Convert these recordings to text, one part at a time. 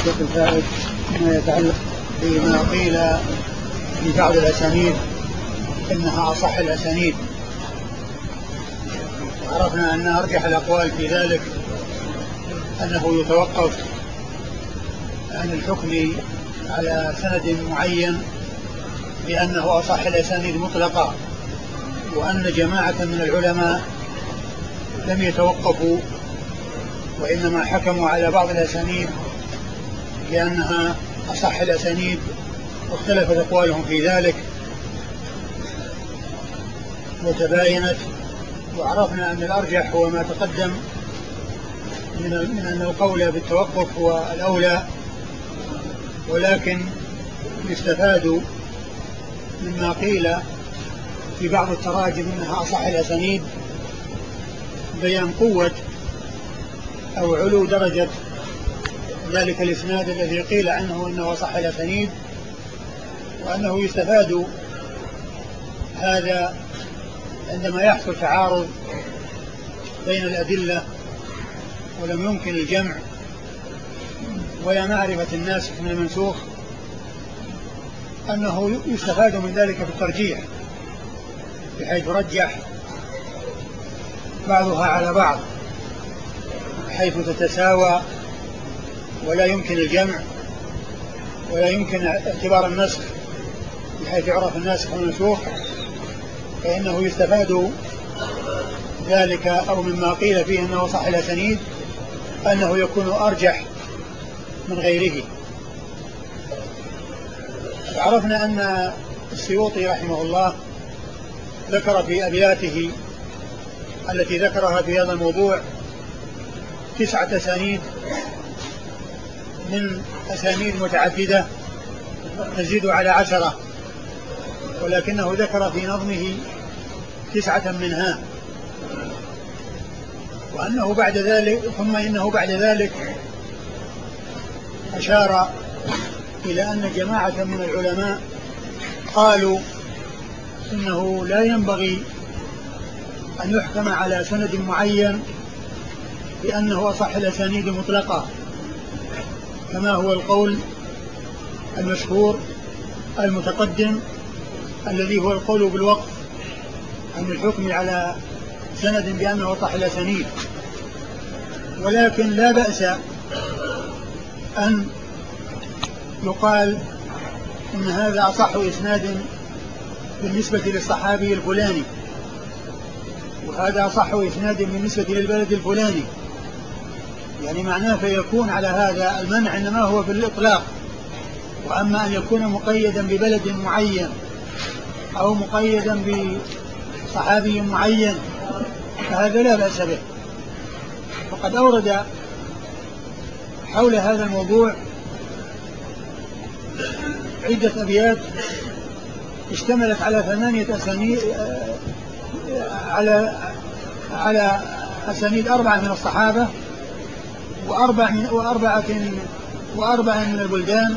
الفقه الفائد ما يتعلق بما قيل في بعض الأسانيد إنها أصح الأسانيد. وعرفنا أن أرجح الأقوال في ذلك أنه يتوقف عن الحكم على سند معين بأنه أصح الأسانيد مطلقا، وأن جماعة من العلماء لم يتوقفوا وإنما حكموا على بعض الأسانيد بأنها أصح الأسانيد، واختلفت أقوالهم في ذلك وتباينت. وعرفنا أن الأرجح هو ما تقدم من أن القول بالتوقف هو الأولى، ولكن يستفاد مما قيل في بعض التراجم أنها أصح الأسانيد بيان قوة أو علو درجة ذلك الإسناد الذي قيل عنه أنه أصح الأسانيد، وأنه يستفاد هذا عندما يحصل تعارض بين الأدلة ولم يمكن الجمع ولا معرفة الناسخ من المنسوخ، أنه يستفاد من ذلك في الترجيح، بحيث رجح بعضها على بعض حيث تتساوى ولا يمكن الجمع ولا يمكن اعتبار النسخ بحيث يعرف الناسخ والمنسوخ، فإنه يستفاد ذلك أو مما قيل فيه أنه صح الأسانيد أنه يكون أرجح من غيره. وعرفنا أن السيوطي رحمه الله ذكر في أبياته التي ذكرها في هذا الموضوع 9 أسانيد من أسانيد متعددة تزيد على 10، ولكنه ذكر في نظمه 9 منها، وأنه بعد ذلك ثم إنه بعد ذلك أشار إلى أن جماعة من العلماء قالوا إنه لا ينبغي أن يحكم على سند معين بأنه أصح الأسانيد مطلقة، كما هو القول المشهور المتقدم الذي هو القول بالوقف عن الحكم على سند بأنه أصح الأسانيد. ولكن لا بأس أن يقال إن هذا أصح إسناد بالنسبة للصحابي الفلاني، وهذا أصح إسناد بالنسبة للبلد الفلاني، يعني معناه فيكون على هذا المنع إنما هو في الإطلاق. وأما أن يكون مقيدا ببلد معين أو مقيدا بصحابي معين فهذا لا بأس به. وقد أورد حول هذا الموضوع عدة أبيات اشتملت على 8 أسانيد على أسانيد 4 من الصحابة وأربعة من البلدان،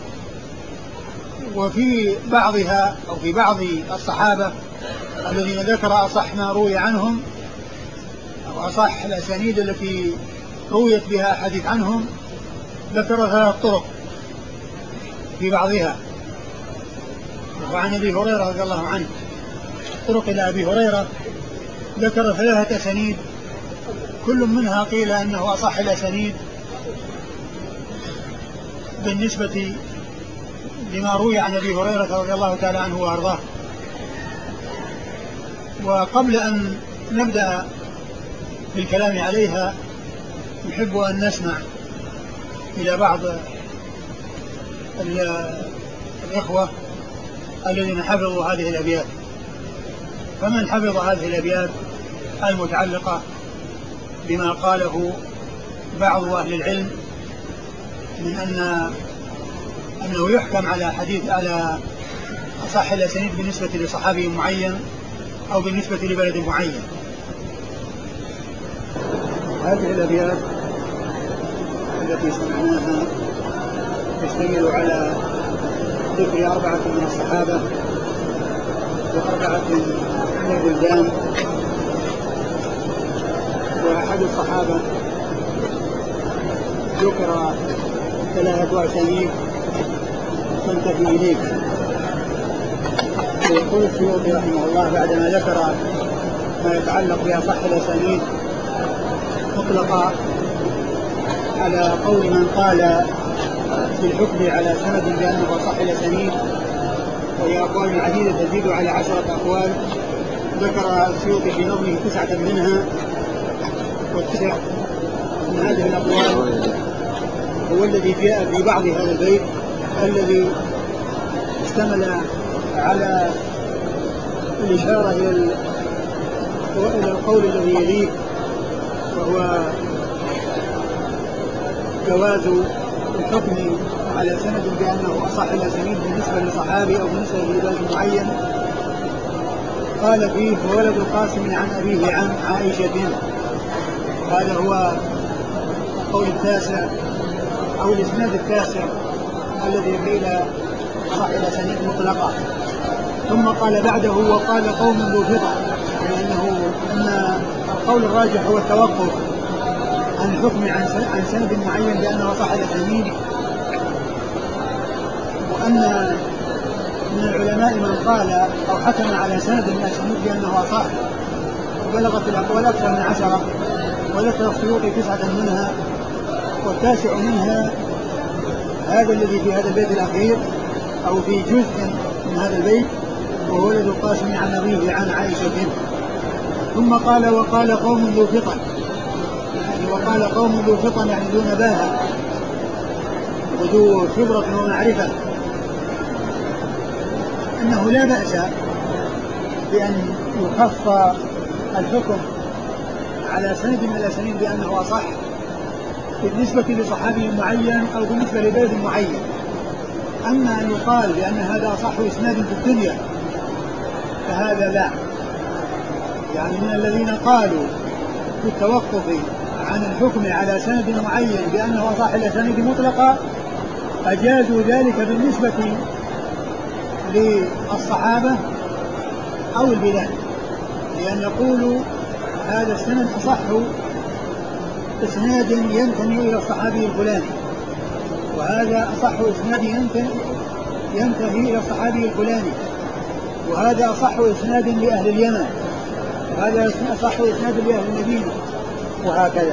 وفي بعضها أو في بعض الصحابة الذين ذكر أصح ما روي عنهم أو أصح الأسانيد التي رويت بها حديث عنهم ذكر 3 طرق في بعضها. وعن أبي هريرة رضي الله عنه طرق إلى أبي هريرة ذكر 3 أسانيد كل منها قيل أنه أصح الأسانيد بالنسبة لما روي عن أبي هريرة رضي الله تعالى عنه وأرضاه. وقبل أن نبدأ بالكلام عليها نحب أن نسمع إلى بعض الإخوة الذين حفظوا هذه الأبيات. فمن حفظ هذه الأبيات المتعلقة بما قاله بعض أهل العلم من أنه يحكم على حديث على أصح الأسانيد بالنسبة لصحابي معين أو بالنسبة لبلد معين. هذه الأبيات التي سمعناها تشتمل على ذكر 4 من الصحابة و4 من البلدان، وأحد الصحابة ذكر ثلاثة أسانيد تنتهي إليك. يقول السيوطي رحمه الله بعدما ذكر ما يتعلق بأصح الأسانيد مطلقا على قول من قال في الحكم على سند بأنه أصح الأسانيد، وهي أقوال عديدة تزيد على 10 أقوال، ذكر السيوطي في نظمه 9 منها، والتسع من هذه الأقوال هو الذي جاء في بعض هذا البيت الذي اشتمل على الإشارة إلى القول الذي يليه، وهو جواز الحكم على سند بأنه أصح الأسانيد بالنسبة لصحابي أو بالنسبة لبلد معين. قال فيه وولد القاسم عن أبيه عن عائشة، هذا هو القول التاسع أو الإسناد التاسع الذي قيل أصح الأسانيد مطلقة. ثم قال بعده وقال قوم ذو فطر، لأنه أن القول الراجح هو التوقف عن الحكم عن سند معين بأنه أصح الأسانيد، وأن من العلماء من قال أو حكم على سند من الأسانيد بأنه أصح، وبلغت الأقوال أكثر من 10، وذكر السيوطي 9 منها، والتاسع منها هذا الذي في هذا البيت الأخير أو في جزء من هذا البيت، وهو ولد القاسم عن أبيه عن عائشة. ثم قال وقال قوم ذو فطن، يعني وقال قوم ذو فطن يعني ذو نباهة وذو خبرة ومعرفة، أنه لا بأس بأن يخص الحكم على سند من الأسانيد بأنه أصح بالنسبة لصحابي معين أو بالنسبة لبلد معين. أما أن يقال بأن هذا أصح إسناد في الدنيا فهذا لا، يعني من الذين قالوا بالتوقف عن الحكم على سند معين بأنه أصح الأسانيد مطلقا أجازوا ذلك بالنسبة للصحابة أو البلاد، لأن يقولوا هذا السند أصح إسناد ينتمي إلى الصحابي الفلاني، وهذا أصح إسناد ينتهي إلى الصحابي الفلاني، وهذا أصح إسناد لأهل اليمن، وهذا أصح إسناد لأهل المدينة، وهكذا.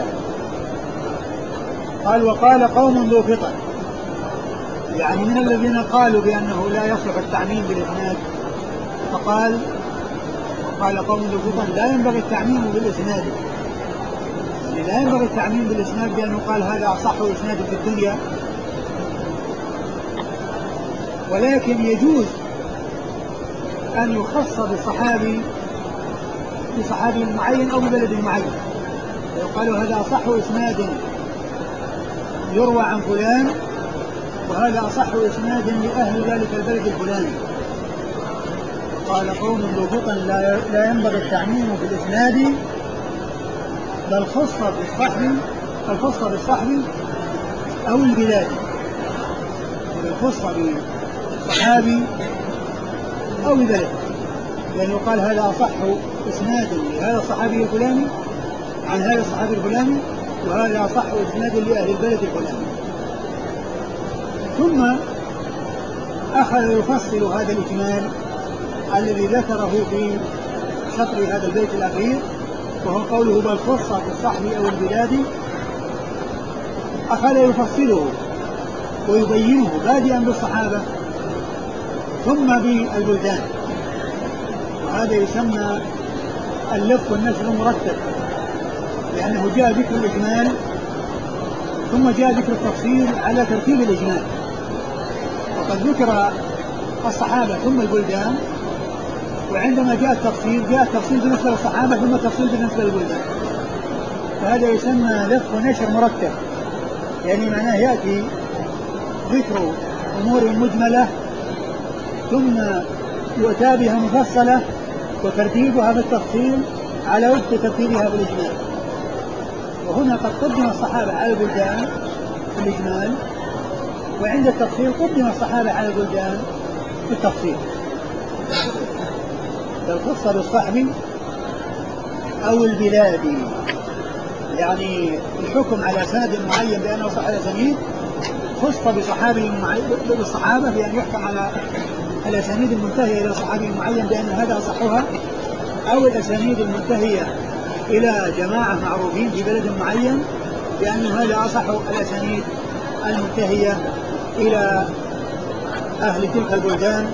قال وقال قوم ذو فطن، يعني من الذين قالوا بأنه لا يصح التعميم بالإسناد، فقال قال قوم ذو فطن لا ينبغي التعميم بالإسناد، يعني لا ينبغي التعميم بالإسناد بأنه قال هذا أصح إسناد في الدنيا، ولكن يجوز أن يخص بالصحابي بصحابي معين أو ببلد معين، ويقال هذا أصح إسناد يروى عن فلان، وهذا أصح إسناد لأهل ذلك البلد الفلاني. قال قوم ذو فطن لا ينبغي التعميم في الإسناد بل خص بالصحب أو البلاد، خص بالصحابي أو بلد، يعني يقال هذا أصح إسناد لهذا الصحابي الفلاني عن هذا الصحابي الفلاني، وهذا أصح إسناد لأهل البلد الفلاني. ثم أخذ يفصل هذا الإجمال الذي ذكره في شطر هذا البيت الأخير، وهو قوله بل خص بالصحب أو البلاد، أخذ يفصله ويبينه بادئا بالصحابة ثم بالبلدان، وهذا يسمى اللف والنشر المرتب، لأنه جاء ذكر الإجمال ثم جاء ذكر التفصيل على ترتيب الإجمال، وقد ذكر الصحابة ثم البلدان، وعندما جاء التفصيل بالنسبة للصحابة ثم التفصيل بالنسبة للبلدان، فهذا يسمى لف ونشر مرتب، يعني معناه يأتي ذكر أمور مجملة ثم يؤتى بها مفصلة وترتيبها بالتفصيل على وفق ترتيبها بالإجمال. وهنا قد قدم الصحابة على البلدان في الإجمال، وعند التفصيل قدم الصحابة على البلدان في التفصيل. بل خص بالصحب أو البلاد، يعني الحكم على سند معين بأنه صح الأسانيد خص بصحابي بالصحابة بأن يحكم على الأسانيد المنتهية إلى صحابي معين بأن هذا أصحها، أو الأسانيد المنتهية إلى جماعة معروفين في بلد معين بأن هذا أصح الأسانيد المنتهية إلى أهل تلك البلدان،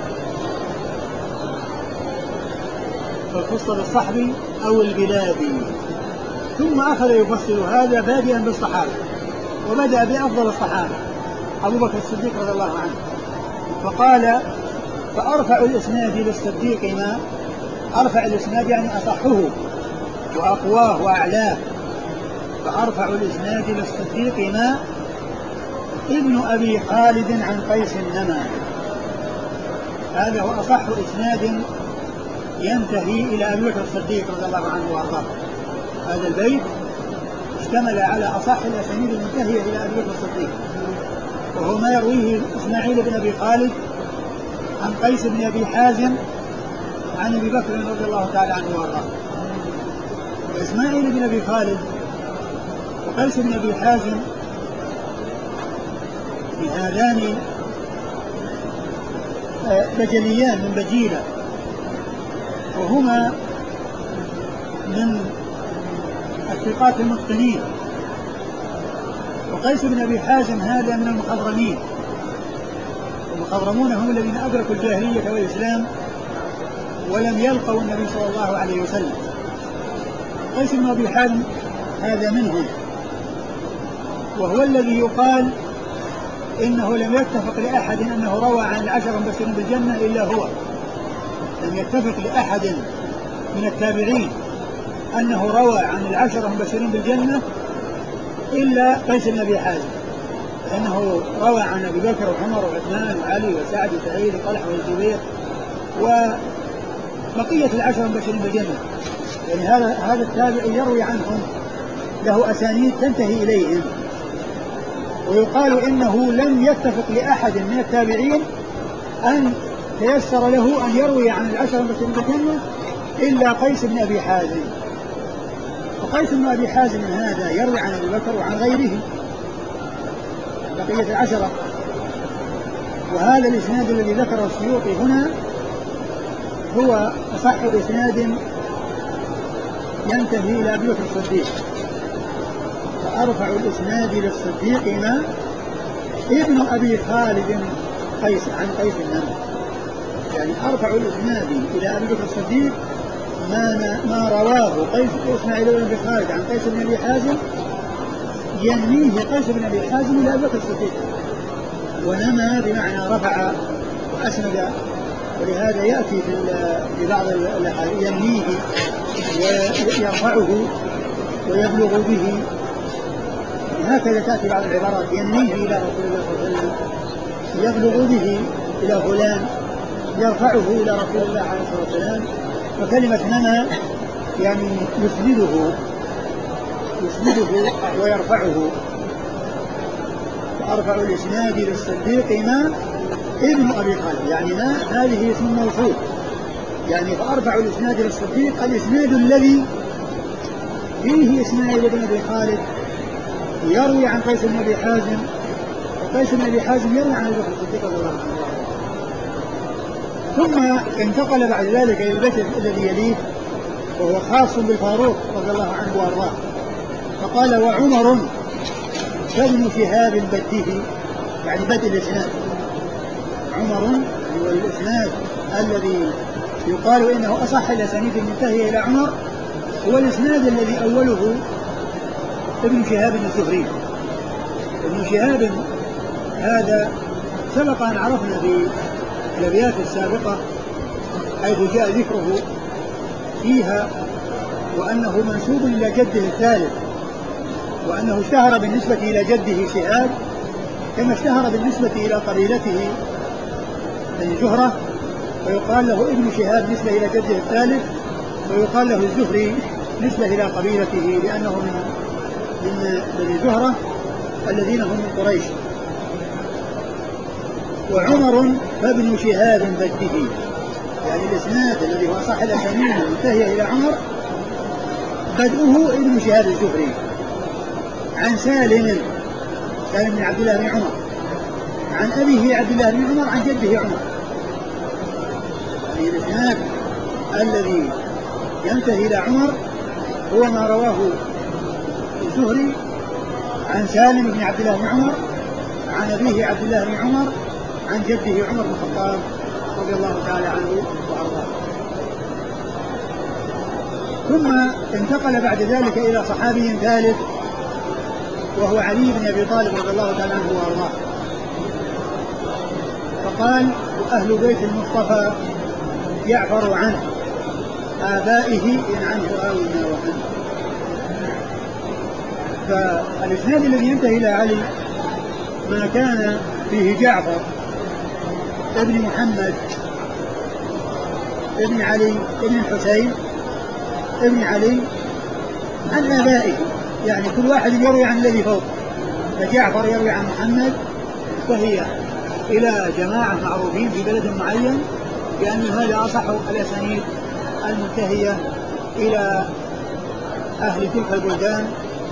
فخص بالصحب أو البلاد. ثم أخذ يفصل هذا بادئا بالصحابة، وبدأ بأفضل الصحابة أبو بكر الصديق رضي الله عنه، فقال فأرفع الإسناد للصديق ما أرفع الإسناد يعني أصحه وأقواه وأعلاه، فأرفع الإسناد للصديق ما ابن أبي خالد عن قيس النما. هذا هو أصح إسناد ينتهي إلى أبي بكر الصديق رضي الله عنه وأرضاه. هذا البيت اشتمل على أصح الأسانيد المنتهية إلى أبي بكر الصديق، وهو ما يرويه إسماعيل بن أبي خالد عن قيس بن أبي حازم عن أبي بكر رضي الله تعالى عنه وأرضاه. وإسماعيل بن أبي خالد وقيس بن أبي حازم هذان بجليان من بجيلة، وهما من الثقات المتقنين، وقيس بن أبي حازم هذا من المخضرمين. المخضرمون هم الذين أدركوا الجاهلية والإسلام ولم يلقوا النبي صلى الله عليه وسلم. قيس بن أبي حازم هذا منهم، وهو الذي يقال إنه لم يتفق لأحد أنه روى عن العشر المبشرين بالجنة إلا هو. لم يتفق لأحد من التابعين أنه روى عن العشر المبشرين بالجنة إلا قيس بن أبي حازم، لأنه روى عن أبي بكر وعمر وعثمان وعلي وسعد وسعيد وطلحة والزبير وبقية العشر المبشرين بالجنة. يعني هذا التابع يروي عنهم، له أسانيد تنتهي إليهم. ويقال إنه لم يتفق لأحد من التابعين أن تيسر له أن يروي عن العشر المبشرين بالجنة إلا قيس بن أبي حازم. وقيس بن أبي حازم هذا يروي عن أبي بكر وعن غيره بقية العشرة. وهذا الإسناد الذي ذكره السيوطي هنا هو أصح إسناد ينتهي إلى أبي بكر الصديق. فأرفع الإسناد للصديق ما ابن أبي خالد قيس عن قيس النما، يعني أرفع الإسناد إلى أبي بكر الصديق ما رواه قيس إسماعيل بن أبي خالد عن قيس بن أبي حازم ينميه قيس بن أبي حازم إلى أبي بكر الصديق. ونما بمعنى رفع وأسند، ولهذا يأتي في بعض الأحاديث ينميه ويرفعه ويبلغ به، هكذا تأتي بعض العبارات ينميه إلى رسول الله صلى الله عليه وسلم، يبلغ به إلى فلان، يرفعه إلى رسول الله عليه الصلاة والسلام. فكلمة نما يعني يسنده ويرفعه. فأرفع الإسناد للصديق ما ابن أبي خالد، يعني ما هذه اسم موصول، يعني فأرفع الإسناد للصديق الإسناد الذي فيه إسماعيل بن أبي خالد يروي عن قيس بن أبي حازم، وقيس بن أبي حازم يروي عن أبي بكر الصديق رضي الله عنه. ثم انتقل بعد ذلك إلى البيت الذي يليه، وهو خاص بالفاروق رضي الله عنه وأرضاه. فقال وعمر فابن شهاب بده، يعني بدء الإسناد. عمر هو الإسناد الذي يقال إنه أصح الأسانيد المنتهية إلى عمر، هو الإسناد الذي أوله ابن شهاب الزهري. ابن شهاب هذا سبق أن عرفنا في الأبيات السابقة حيث جاء ذكره فيها، وأنه منسوب إلى جده الثالث، وأنه اشتهر بالنسبة إلى جده شهاب كما اشتهر بالنسبة إلى قبيلته بن زهرة، ويقال له ابن شهاب نسبة إلى جده الثالث، ويقال له الزهري نسبة إلى قبيلته لأنه من بني زهرة الذين هم من قريش. وعمر فابن شهاب بده، يعني الإسناد الذي هو صح الأسانيد المنتهية إلى عمر بدءه ابن شهاب الزهري عن سالم بن عبد الله بن عمر عن أبيه عبد الله بن عمر عن جده عمر. يعني الإسناد الذي ينتهي إلى عمر هو ما رواه الزهري عن سالم بن عبد الله بن عمر عن أبيه عبد الله بن عمر عن جده عمر بن الخطاب رضي الله تعالى عنه وأرضاه. ثم انتقل بعد ذلك إلى صحابي ثالث وهو علي بن أبي طالب رضي الله تعالى عنه وأرضاه. فقال: أهل بيت المصطفى يعفر عنه آبائه إن عنه آونا وعنه. فالإسناد الذي ينتهي إلى علي ما كان فيه جعفر ابن محمد ابن علي ابن الحسين ابن علي عن آبائه، يعني كل واحد يروي عن الذي فوق. فجعفر يروي عن محمد، وهي إلى جماعة معروفين في بلد معين بأن هذا أصح الأسانيد المنتهية إلى أهل تلك البلدان،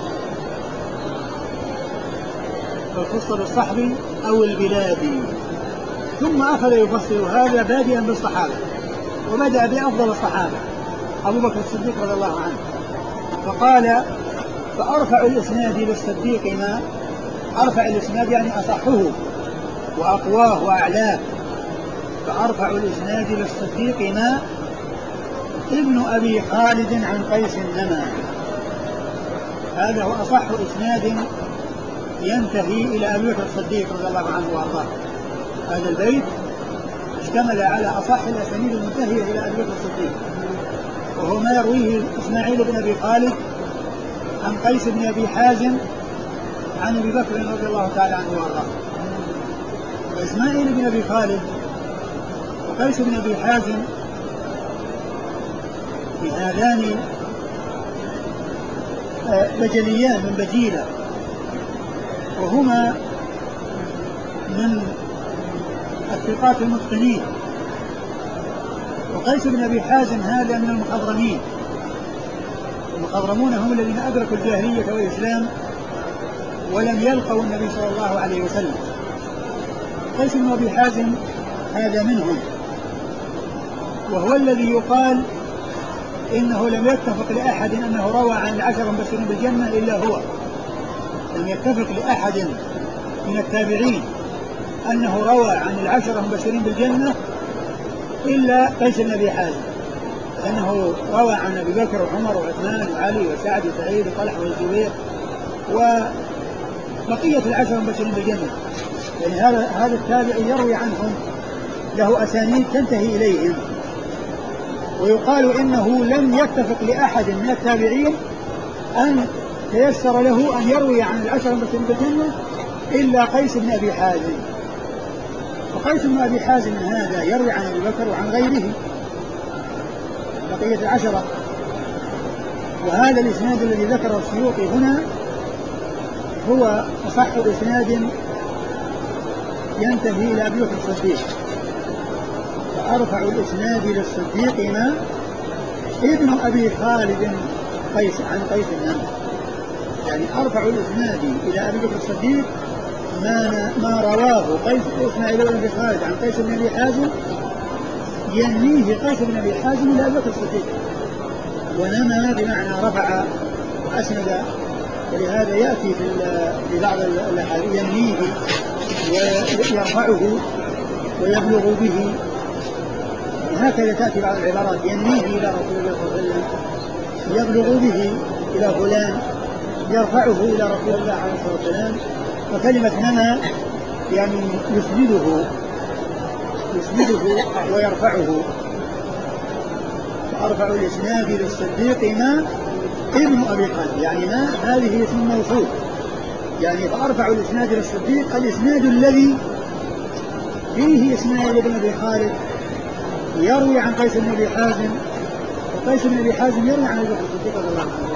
فخص بالصحب أو البلاد. ثم أخذ يفصل هذا بادئا بالصحابة، وبدأ بأفضل الصحابة أبو بكر الصديق رضي الله عنه، فقال: فأرفع الإسناد للصديق ما أرفع الإسناد يعني أصحه وأقواه وأعلاه. فأرفع الإسناد للصديق ما ابن أبي خالد عن قيس النما. هذا هو أصح إسناد ينتهي إلى أبي بكر الصديق رضي الله عنه وأرضاه. هذا البيت اشتمل على أصح الأسانيد المنتهية إلى أبي بكر الصديق، وهو ما يرويه إسماعيل بن أبي خالد عن قيس بن أبي حازم عن أبي بكر رضي الله تعالى عنه وأرضاه. وإسماعيل بن أبي خالد وقيس بن أبي حازم هذان بجليان من بجيلة، وهما من الثقات المتقنين. وقيس بن أبي حازم هذا من المخضرمين. المخضرمون هم الذين أدركوا الجاهلية والإسلام ولم يلقوا النبي صلى الله عليه وسلم. قيس بن أبي حازم هذا منهم، وهو الذي يقال إنه لم يتفق لأحد أنه روى عن العشر المبشرين بالجنة إلا هو. لم يتفق لأحد من التابعين أنه روى عن العشر المبشرين بالجنة إلا قيس بن أبي حازم، لأنه روى عن أبي بكر وعمر وعثمان وعلي وسعد وسعيد وطلحة والزبير وبقية العشر المبشرين بالجنة. يعني هذا التابع يروي عنهم، له أسانيد تنتهي إليهم. ويقال إنه لم يتفق لأحد من التابعين أن تيسر له أن يروي عن العشر المبشرين بالجنة إلا قيس بن أبي حازم. وقيس بن أبي حازم هذا يروي عن أبي بكر وعن غيره بقية العشرة. وهذا الإسناد الذي ذكره السيوطي هنا هو أصح إسناد ينتهي إلى أبي بكر الصديق. فأرفع الإسناد للصديق ما ابن أبي خالد قيس عن قيس النمر. يعني أرفع الإسناد إلى أبي بكر الصديق ما رواه قيس إسماعيل بن أبي خالد عن قيس بن أبي حازم، ينميه قيس بن أبي حازم إلى أبي بكر الصديق. ونمى بمعنى رفع وأسند، ولهذا يأتي في بعض الأحاديث ينميه ويرفعه ويبلغ به، هكذا تأتي بعض العبارات ينميه إلى رسول الله صلى الله عليه وسلم، يبلغ به إلى فلان، يرفعه إلى رسول الله عليه الصلاة والسلام. وكلمة نمى يعني يسنده ويرفعه. فأرفع الإسناد للصديق ما ابن أبي خالد، يعني ما هذه اسم موصول، يعني فأرفع الإسناد للصديق الإسناد الذي فيه إسماعيل بن أبي خالد يروي عن قيس بن أبي حازم، وقيس بن أبي حازم يروي عن أبي بكر الصديق رضي الله عنه.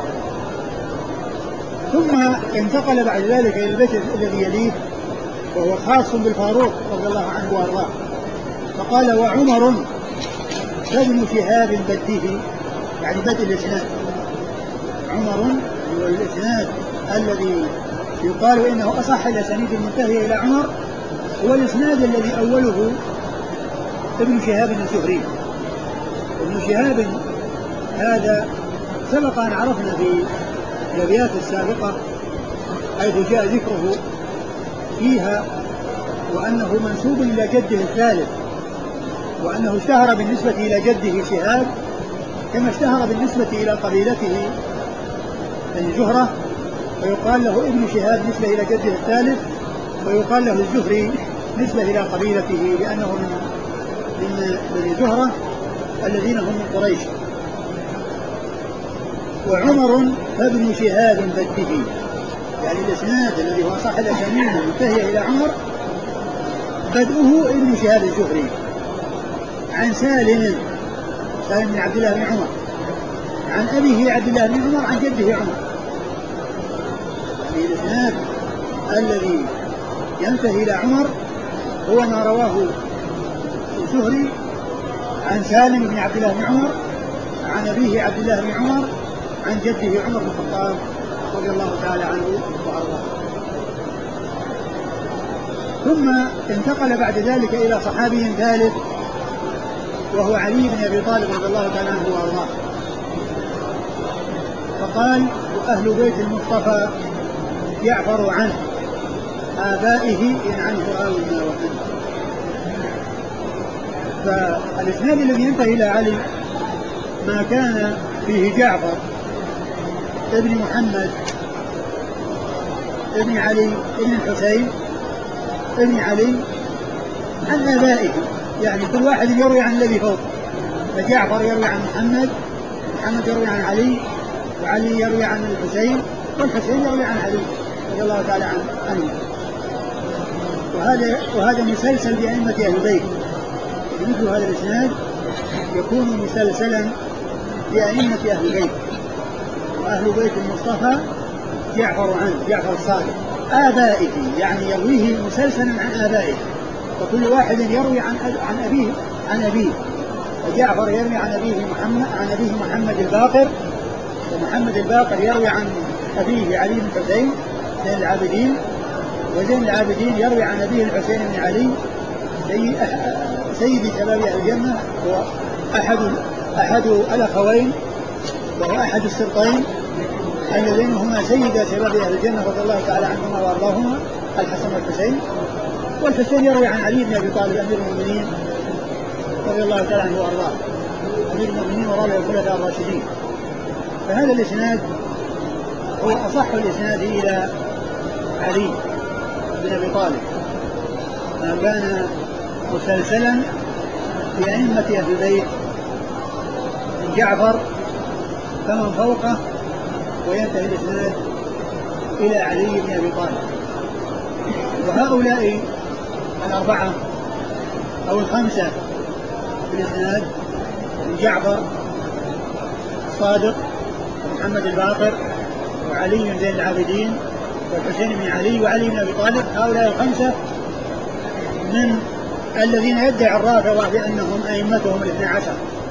ثم انتقل بعد ذلك إلى البيت الذي يليه وهو خاص بالفاروق رضي الله عنه وأرضاه. فقال: وعمر فابن شهاب بده، يعني بدء الإسناد. عمر هو الإسناد الذي يقال إنه أصح الأسانيد المنتهية إلى عمر، هو الإسناد الذي أوله ابن شهاب الزهري. ابن شهاب هذا سبق أن عرفنا في الأبيات السابقة حيث جاء ذكره فيها وأنه منسوب إلى جده الثالث، وأنه اشتهر بالنسبة إلى جده شهاب كما اشتهر بالنسبة إلى قبيلته الزهرة، ويقال له ابن شهاب نسبة إلى جده الثالث، ويقال له الزهري نسبة إلى قبيلته لأنه من بني زهرة الذين هم من قريش. وعمر فابن شهاب بده، يعني الإسناد الذي هو صح الأسانيد المنتهية إلى عمر بدءه ابن شهاب الزهري عن سالم بن عبد الله بن عمر عن أبيه عبد الله بن عمر عن جده عمر. يعني الإسناد الذي ينتهي إلى عمر هو ما رواه الزهري عن سالم بن عبد الله بن عمر عن أبيه عبد الله بن عمر عن جده عمر بن الخطاب رضي الله تعالى عنه وأرضاه. ثم انتقل بعد ذلك إلى صحابي ثالث وهو علي بن أبي طالب رضي الله تعالى عنه وأرضاه، فقال: وأهل بيت المصطفى يعفر عنه آبائه إن عنه آونا وأنت. فالإسناد الذي ينتهي إلى علي ما كان فيه جعفر ابن محمد ابن علي ابن الحسين ابن علي عن آبائه، يعني كل واحد يروي عن الذي فوق، فجعفر يروي عن محمد، محمد يروي عن علي، وعلي يروي عن الحسين، والحسين يروي عن علي رضي الله تعالى عنه. وهذا مسلسل بأئمة أهل البيت، مثل هذا الإسناد يكون مسلسلا بأئمة أهل البيت. وأهل بيت المصطفى يعفر عنه، جعفر الصادق، آبائه يعني يرويه مسلسلا عن آبائه، وكل واحد يروي عن أبيه. وجعفر يروي عن أبيه محمد الباقر، ومحمد الباقر يروي عن أبيه علي بن حسين زين العابدين، وزين العابدين يروي عن أبيه الحسين بن علي سيد شباب أهل الجنة، هو أحد الأخوين، وهو أحد السبطين اللذين هما سيد شباب أهل الجنة رضي الله تعالى عنهما وأرضاهما، الحسن والحسين. والحسين يروي عن علي بن أبي طالب أمير المؤمنين رضي الله تعالى عنه وأرضاه، أمير المؤمنين ورابع الخلفاء الراشدين. فهذا الإسناد هو أصح الإسناد إلى علي بن أبي طالب، ما كان مسلسلا بأئمة أهل البيت من جعفر فمن فوقه، وينتهي الإسناد إلى علي بن أبي طالب. وهؤلاء الأربعة أو الخمسة في الإسناد من جعفر الصادق ومحمد الباقر وعلي بن زين العابدين والحسين بن علي وعلي بن أبي طالب، هؤلاء الخمسة من الذين يدعي الرافضة بأنهم أئمتهم الاثنى عشر،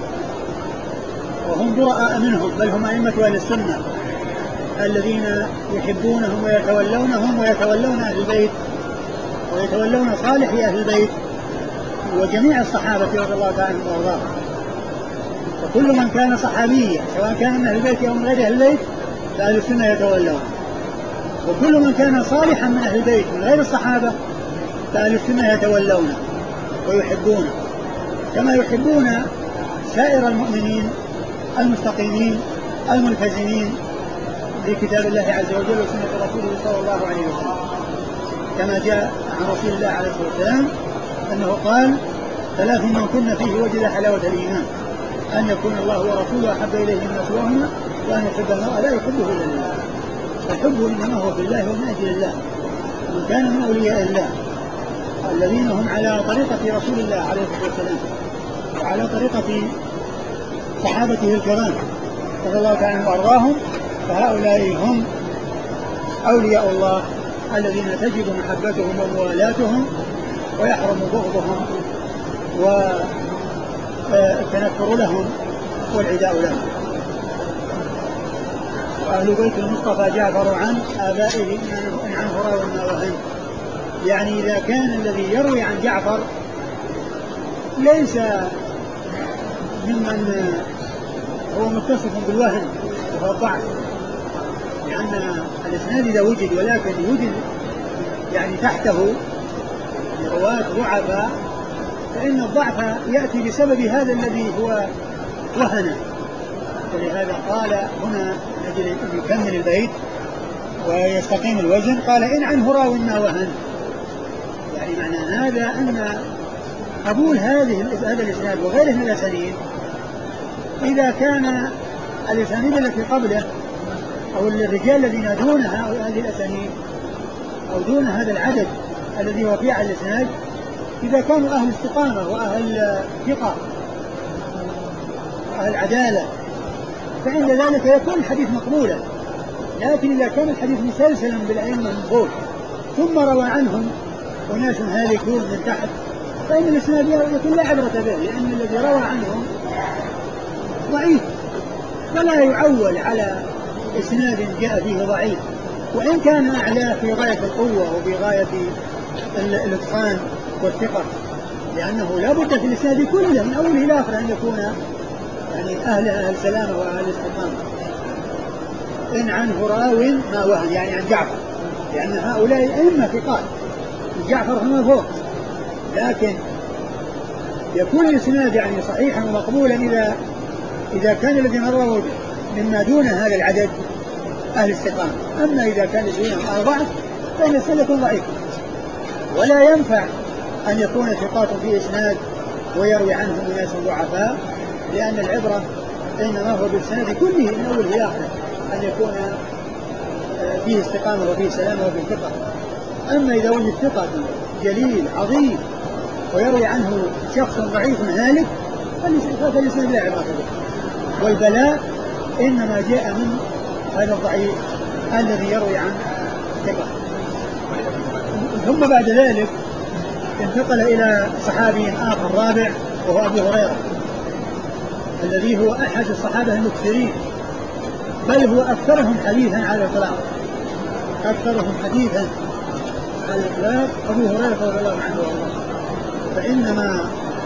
وهم براء منهم، بل هم أئمة أهل السنة الذين يحبونهم ويتولونهم ويتولون أهل البيت ويتولون صالح أهل البيت وجميع الصحابة رضي الله تعالى عنهم وارضاهم. وكل من كان صحابيا سواء كان من أهل البيت أو من غير أهل البيت فأهل السنة يتولون، وكل من كان صالحا من أهل البيت من غير الصحابة فأهل السنة يتولونه ويحبونه كما يحبون سائر المؤمنين المستقيمين الملتزمين بكتاب الله عز وجل وسنة رسوله صلى الله عليه وسلم، كما جاء عن رسول الله عليه الصلاة والسلام أنه قال: ثلاث من كن فيه وجد حلاوة الإيمان، أن يكون الله ورسوله أحب إليه من سواهما، وأن يحب المرء لا يحبه إلا لله. فالحب إنما هو في الله ومن أجل الله. من كان من أولياء الله الذين هم على طريقة رسول الله عليه الصلاة والسلام وعلى طريقة صحابته الكرام رضي الله تعالى عنهم وأرضاهم، فهؤلاء هم أولياء الله الذين تجب محبتهم وموالاتهم ويحرم بغضهم والتنكر لهم والعداء لهم. وأهل بيت المصطفى جعفر عن آبائه إن عنه راونا وهن، يعني إذا كان الذي يروي عن جعفر ليس ممن هو متصف بالوهن وهو الضعف، لأن الإسناد إذا وجد ولكن يوجد يعني تحته رواة ضعفاء فإن الضعف يأتي بسبب هذا الذي هو وهن. ولهذا قال هنا الذي يكمل البيت ويستقيم الوزن قال إن عنه راو ما وهن، يعني معنى هذا أن قبول هذا الإسناد وغيره من الأسانيد إذا كان الأسانيد التي قبله أو الرجال الذين دونها أو هذه الأسانيد أو دون هذا العدد الذي هو فيه على الإسناد إذا كانوا أهل استقامة وأهل ثقة وأهل عدالة فعند ذلك يكون الحديث مقبولا. لكن إذا كان الحديث مسلسلا بالأئمة من فوق ثم روى عنهم أناس هالكون من تحت فإن الإسناد يكون لا عبرة به، لأن الذي روى عنهم ضعيف فلا يعول على إسناد جاء فيه ضعيف وإن كان أعلى في غاية القوة وفي غاية الإتقان والثقة، لأنه لا بد في الإسناد كله من أوله إلى آخره أن يكون يعني أهل سلامة وأهل استقامة. إن عنه راو ما وهن يعني عن جعفر، لأن هؤلاء أئمة ثقات جعفر هم فوق، لكن يكون الإسناد يعني صحيحا ومقبولا إذا كان الذين رووا مما دون هذا العدد أهل استقامة. أما إذا كان دونهم أهل ضعف فإن الإسناد يكون ضعيف، ولا ينفع أن يكون ثقات في إسناد ويروي عنهم أناس ضعفاء، لأن العبرة إنما هو بالإسناد كله من أول إلى آخره أن يكون فيه استقامة وفيه سلامة وفيه ثقة. أما إذا وجد ثقة جليل عظيم ويروي عنه شخص ضعيف هالك فالإسناد لا عبرة به، والبلاء إنما جاء من هذا الضعيف الذي يروي عن ثقة. ثم بعد ذلك انتقل إلى صحابي آخر رابع وهو أبو هريرة الذي هو أحد الصحابة المكثرين، بل هو أكثرهم حديثا على الإطلاق، أكثرهم حديثا على الإطلاق أبو هريرة رضي الله عنه وارضاه. فإنما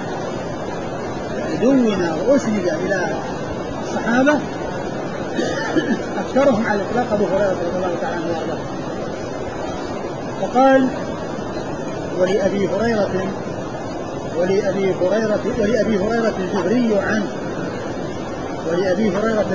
دون وأسند إلى الصحابة أكثرهم على الإطلاق أبو هريرة رضي الله تعالى عنه وارضاه. فقال ولأبي هريرة الزهري عنه ولأبي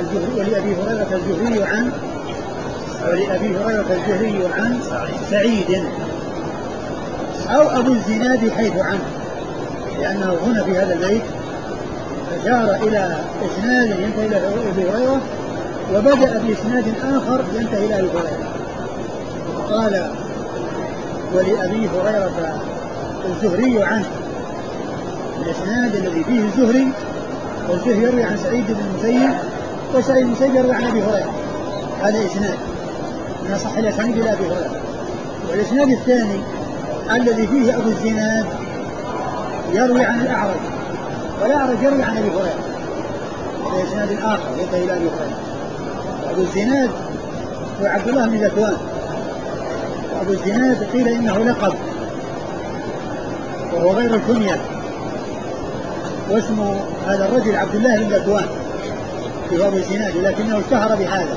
هريرة الزهري عن سعيد أو أبو الزناد حيث عنه، لأنه هنا في هذا البيت أشار إلى إسناد ينتهي إلى أبي هريرة وبدأ بإسناد آخر ينتهي إلى أبي هريرة. قال ولأبي هريرة الزهري عنه، الإسناد الذي فيه الزهري والزهري يروي عن سعيد بن المسيب وسعيد بن المسيب يروي عن أبي هريرة، هذا إسناد من أصح الأسانيد إلى أبي هريرة. والإسناد الثاني الذي فيه أبو الزناد يروي عن الأعرج والأعرج يروي عن أبي هريرة، هذا إسناد آخر ينتهي إلى أبي هريرة. وأبو الزناد هو عبد الله بن ذكوان، وأبو الزناد قيل إنه لقب وهو غير الكنية، واسمه هذا الرجل عبد الله بن ذكوان في أبو الزناد لكنه اشتهر بهذا.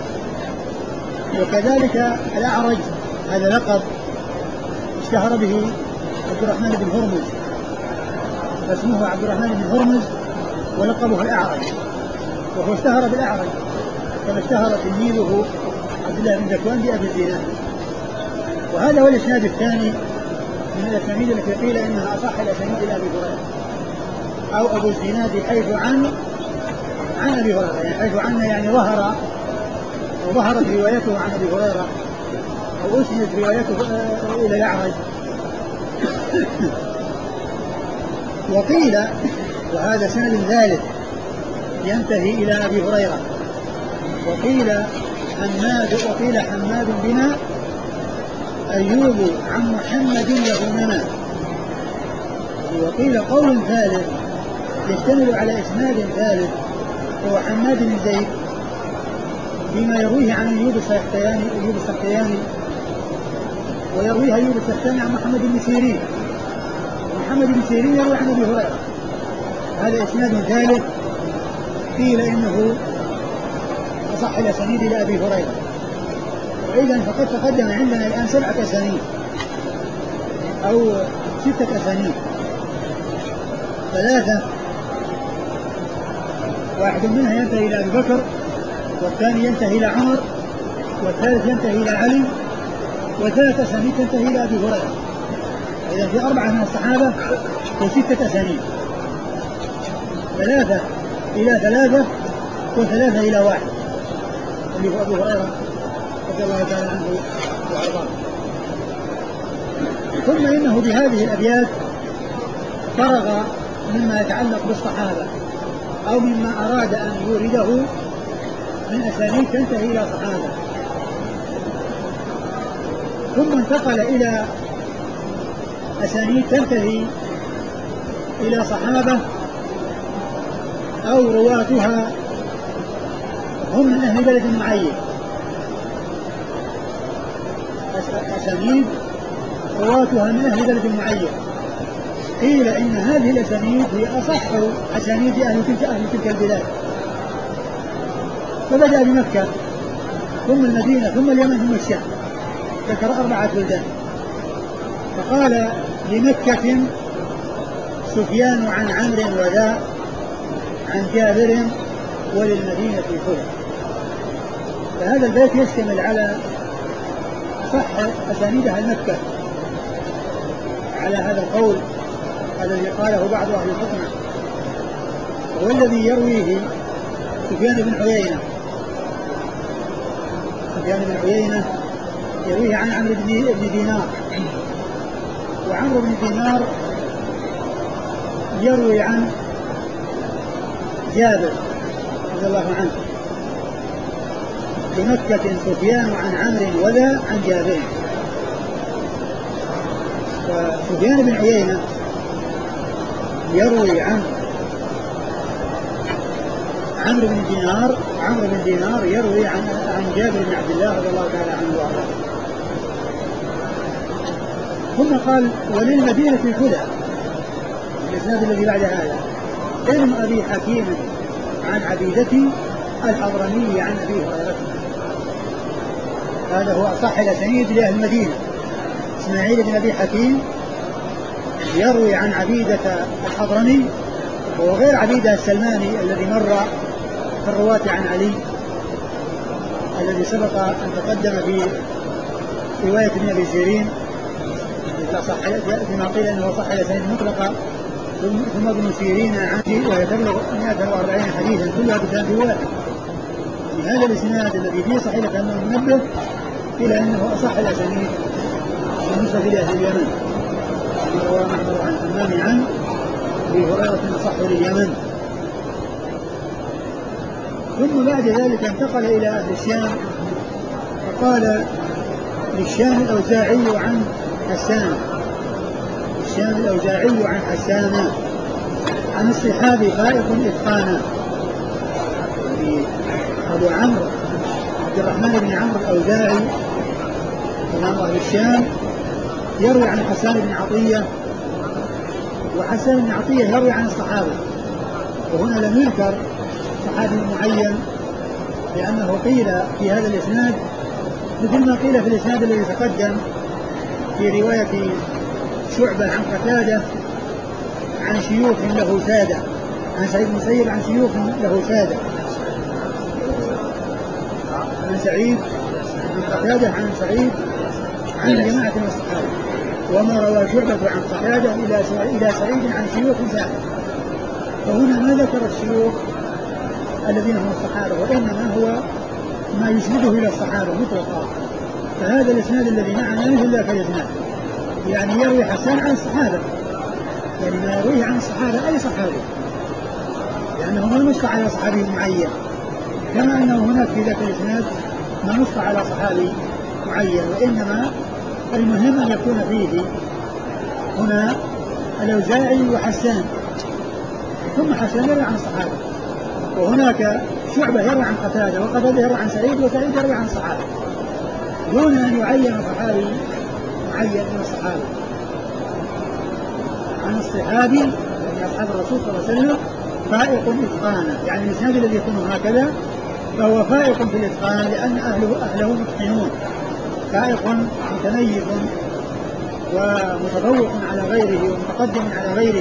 وكذلك الأعرج هذا لقب اشتهر به عبد الرحمن بن هرمز، فاسمه عبد الرحمن بن هرمز ولقبه الأعرج، وهو اشتهر بالأعرج كما اشتهر تلميذه عبد الله بن ذكوان بأبي الزناد. وهذا هو الإسناد الثاني من الأسانيد التي قيل إنها أصح الأسانيد إلى أبي هريرة، أو أبو الزناد حيث عن أبي هريرة، يعني حيث عنه يعني ظهرت روايته عن أبي هريرة أو أسند روايته إلى الأعرج. وقيل وهذا سند ثالث ينتهي إلى أبي هريرة، وقيل حماد بن أيوب عن محمد يهوننا. وقيل قول ثالث يشتمل على إسناد ثالث هو حماد بن زيد بما يرويه عن أيوب السختياني ويرويها يونس الثاني عن محمد بن سيرين، محمد بن سيرين يروي عن أبي هريرة. هذا إسناد ثالث قيل إنه أصح الأسانيد إلى أبي هريرة. وإذا فقد تقدم عندنا الآن 7 أسانيد أو 6 أسانيد، 3 واحد منها ينتهي إلى أبي بكر، والثاني ينتهي إلى عمر، والثالث ينتهي إلى علي، و3 أسانيد تنتهي إلى أبي هريرة. إذا في 4 من الصحابة و6 أسانيد، 3 إلى 3 و3 إلى 1 اللي هو أبو هريرة رضي الله تعالى عنه وأرضاه. ثم إنه بهذه الأبيات فرغ مما يتعلق بالصحابة أو مما أراد أن يورده من أسانيد تنتهي إلى صحابة، ثم انتقل إلى أسانيد تنتهي إلى صحابة أو رواتها هم من أهل بلد معين، أسانيد رواتها من أهل بلد معين. قيل إن هذه الأسانيد هي أصح أسانيد أهل تلك البلاد، فبدأ بمكة ثم المدينة ثم اليمن ثم الشام، ذكر 4 بلدان. فقال لمكة سفيان عن عمرو وذا عن جابر وللمدينة خلق. فهذا البيت يشتمل على صح أسانيد أهل مكة على هذا القول الذي قاله بعض أهل الحكمة، والذي يرويه سفيان بن عيينة. سفيان بن عيينة يرويه عن عمرو بن دينار، وعمرو بن دينار يروي عن جابر رضي الله عنه. بمكة سفيان عن عمرو وذا عن جابر. وسفيان بن عيينة يروي عن عمرو بن دينار يروي عن جابر بن عبد الله رضي الله تعالى عنه وارضاه. ثم قال وللمدينة خلق، الإسناد الذي بعد هذا ابن أبي حكيم عن عبيدتي الحضرمي عن أبي هريرة. هذا هو أصح الأسانيد لأهل المدينة. إسماعيل بن أبي حكيم يروي عن عبيدة الحضرمي، وغير عبيدة السلماني الذي مر في الرواة عن علي الذي سبق أن تقدم في رواية ابن أبي سيرين فيما قيل أنه صح الأسانيد مطلقة، ثم ابن سيرين عنه وهي تبلغ 140 حديثا كلها بسند واحد. في هذا الإسناد الذي فيه صحيح أنه منبه إلى أنه أصح الأسانيد بالنسبة لأهل اليمن، روى معمر عن همام عن أبي هريرة أصح لليمن. ثم بعد ذلك انتقل إلى أهل الشام، فقال للشام الأوزاعي عن حسان، الشام الأوزاعي عن حسان عن الصحابي فائق إتقانا. أبو عمرو عبد الرحمن بن عمرو الأوزاعي إمام أهل الشام يروي عن حسان بن عطية، وحسان بن عطية يروي عن الصحابة، وهنا لم يذكر صحابي معين لأنه قيل في هذا الإسناد مثل ما قيل في الإسناد الذي تقدم في رواية شعبة عن قتادة عن شيوخ له سادة، عن سعيد بن مسيب عن شيوخ له سادة، عن سعيد عن قتادة عن سعيد عن جماعة من الصحابة. وما روى شعبة عن قتادة إلى سعيد عن شيوخ سادة، فهنا ما ذكر الشيوخ الذين هم الصحابة، وإنما هو ما يسنده إلى الصحابة مطلقا. فهذا الإسناد الذي معنا مثل ذاك الإسناد، يعني يروي حسان عن الصحابة، يعني ما يرويه عن الصحابة أي صحابي، لأنه ما نص على صحابي معين، كما أنه هناك في ذاك الإسناد ما نص على صحابي معين، وإنما المهم أن يكون فيه هنا الأوزاعي وحسان، ثم حسان يروي عن الصحابة، وهناك شعبة يروي عن قتادة، وقتادة يروي عن سعيد، وسعيد يروي عن الصحابة، دون أن يعين صحابي معين من الصحابة عن الصحابي يعني أصحاب الرسول صلى الله عليه وسلم فائق إتقانا، يعني الإسناد الذي يكون هكذا فهو فائق في الإتقان لأن أهله متقنون، فائق متميز ومتفوق على غيره ومتقدم على غيره،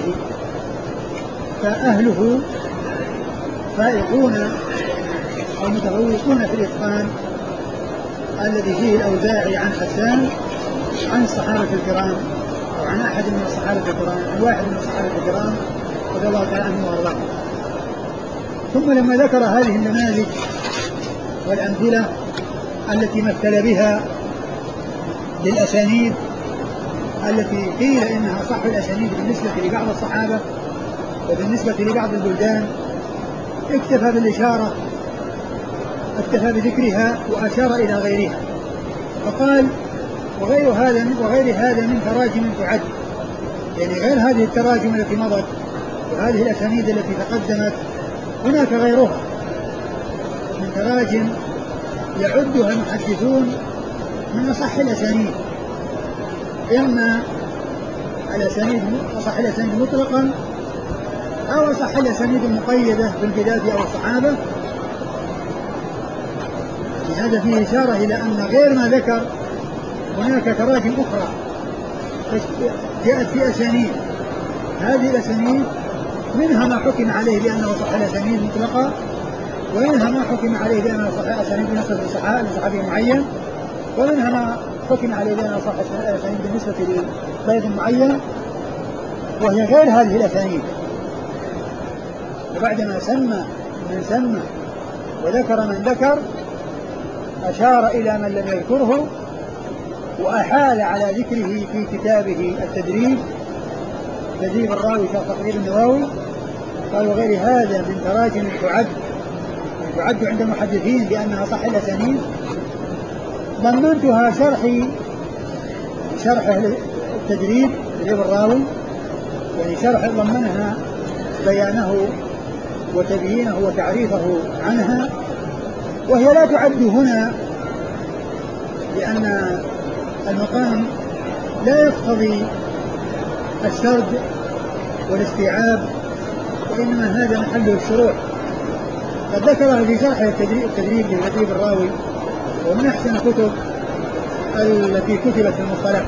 فأهله فائقون أو متفوقون في الإتقان الذي فيه الأوزاعي عن حسان عن الصحابة الكرام أو عن أحد من الصحابة الكرام، عن واحد من الصحابة الكرام رضي الله تعالى عنه وارضاه. ثم لما ذكر هذه النماذج والأمثلة التي مثل بها للأسانيد التي قيل إنها صح الأسانيد بالنسبة لبعض الصحابة وبالنسبة لبعض البلدان، اكتفى بالإشارة، اكتفى بذكرها وأشار إلى غيرها فقال وغير هذا من تراجم تعد، يعني غير هذه التراجم التي مضت وهذه الأسانيد التي تقدمت هناك غيرها من تراجم يعدها المحدثون من أصح الأسانيد، إما الأسانيد أصح الأسانيد مطلقا أو أصح الأسانيد المقيدة بالبلاد أو الصحابة. هذا فيه إشارة إلى أن غير ما ذكر هناك تراجم أخرى جاءت في أسانيد، هذه الأسانيد منها ما حكم عليه بأنه صح الأسانيد مطلقة، ومنها ما حكم عليه بأنه صح الأسانيد بالنسبة لصحابي معين، ومنها ما حكم عليه بأنه صح الأسانيد بالنسبة لبلد معين، وهي غير هذه الأسانيد. وبعدما سمى من سمى وذكر من ذكر أشار إلى من لم يذكره وأحال على ذكره في كتابه التدريب تدريب الراوي في تقريب النووي، قال وغير هذا من تراجم تعد عند المحدثين بأنها صح الأسانيد، ضمنتها شرح التدريب تدريب الراوي، يعني شرح ضمنها بيانه وتبيينه وتعريفه عنها، وهي لا تعد هنا لأن المقام لا يقتضي السرد والاستيعاب، وإنما هذا محله الشروح. قد ذكرها في شرح التدريب لتدريب الراوي، ومن أحسن كتب التي كتبت في المصطلح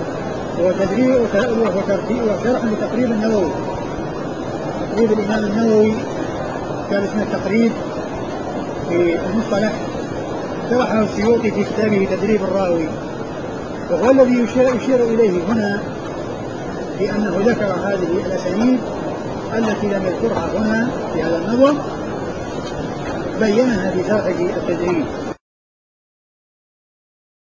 وشرح لتقريب النووي، تقريب الإمام النووي كان اسمه التقريب في المصطلح، شرحه السيوطي في كتابه تدريب الراوي، وهو الذي يشير إليه هنا بأنه ذكر هذه الأسانيد التي لم يذكرها هنا في هذا النظم، بينها في شرحه التدريب.